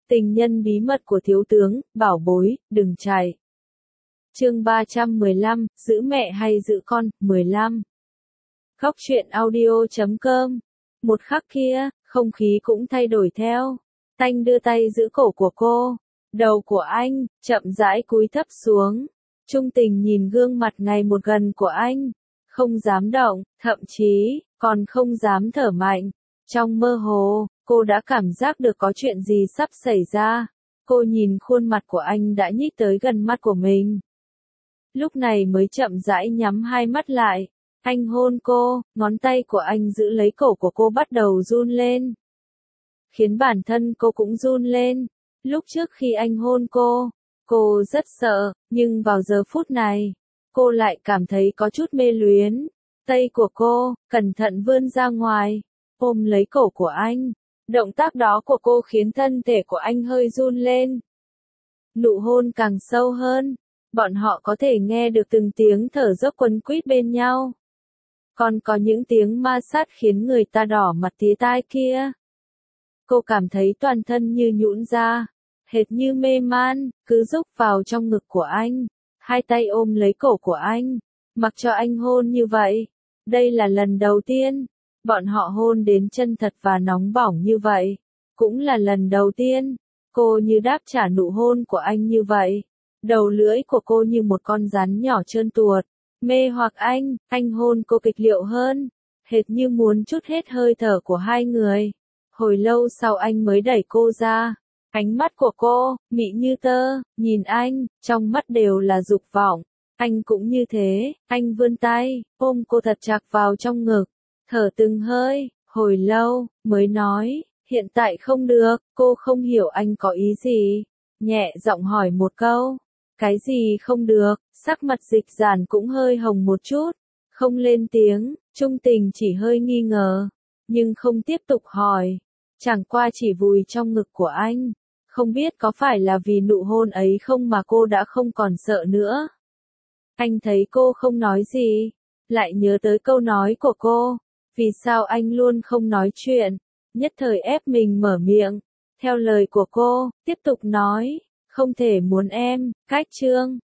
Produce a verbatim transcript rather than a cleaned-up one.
Tình nhân bí mật của thiếu tướng, bảo bối, đừng chạy. Chương ba trăm mười lăm, giữ mẹ hay giữ con, mười lăm. Góc truyện audio chấm com. Một khắc kia, không khí cũng thay đổi theo. Anh đưa tay giữ cổ của cô. Đầu của anh, chậm rãi cúi thấp xuống. Trung tình nhìn gương mặt ngày một gần của anh. Không dám động, thậm chí, còn không dám thở mạnh. Trong mơ hồ, cô đã cảm giác được có chuyện gì sắp xảy ra. Cô nhìn khuôn mặt của anh đã nhích tới gần mắt của mình. Lúc này mới chậm rãi nhắm hai mắt lại. Anh hôn cô, ngón tay của anh giữ lấy cổ của cô bắt đầu run lên. Khiến bản thân cô cũng run lên. Lúc trước khi anh hôn cô, cô rất sợ, nhưng vào giờ phút này, cô lại cảm thấy có chút mê luyến. Tay của cô, cẩn thận vươn ra ngoài, ôm lấy cổ của anh. Động tác đó của cô khiến thân thể của anh hơi run lên. Nụ hôn càng sâu hơn, bọn họ có thể nghe được từng tiếng thở dốc quấn quýt bên nhau. Còn có những tiếng ma sát khiến người ta đỏ mặt tía tai kia. Cô cảm thấy toàn thân như nhũn ra, hệt như mê man, cứ rúc vào trong ngực của anh. Hai tay ôm lấy cổ của anh, mặc cho anh hôn như vậy. Đây là lần đầu tiên, bọn họ hôn đến chân thật và nóng bỏng như vậy. Cũng là lần đầu tiên, cô như đáp trả nụ hôn của anh như vậy. Đầu lưỡi của cô như một con rắn nhỏ trơn tuột. Mê hoặc anh, anh hôn cô kịch liệu hơn. Hệt như muốn trút hết hơi thở của hai người. Hồi lâu sau anh mới đẩy cô ra. Ánh mắt của cô, mị như tơ, nhìn anh, trong mắt đều là dục vọng. Anh cũng như thế, anh vươn tay, ôm cô thật chặt vào trong ngực. Thở từng hơi, hồi lâu, mới nói, hiện tại không được, cô không hiểu anh có ý gì. Nhẹ giọng hỏi một câu, cái gì không được, sắc mặt Dịch Giản cũng hơi hồng một chút, không lên tiếng, Trung tình chỉ hơi nghi ngờ, nhưng không tiếp tục hỏi, chẳng qua chỉ vùi trong ngực của anh. Không biết có phải là vì nụ hôn ấy không mà cô đã không còn sợ nữa. Anh thấy cô không nói gì, lại nhớ tới câu nói của cô. Vì sao anh luôn không nói chuyện, nhất thời ép mình mở miệng. Theo lời của cô, tiếp tục nói, không thể muốn em, cách trương,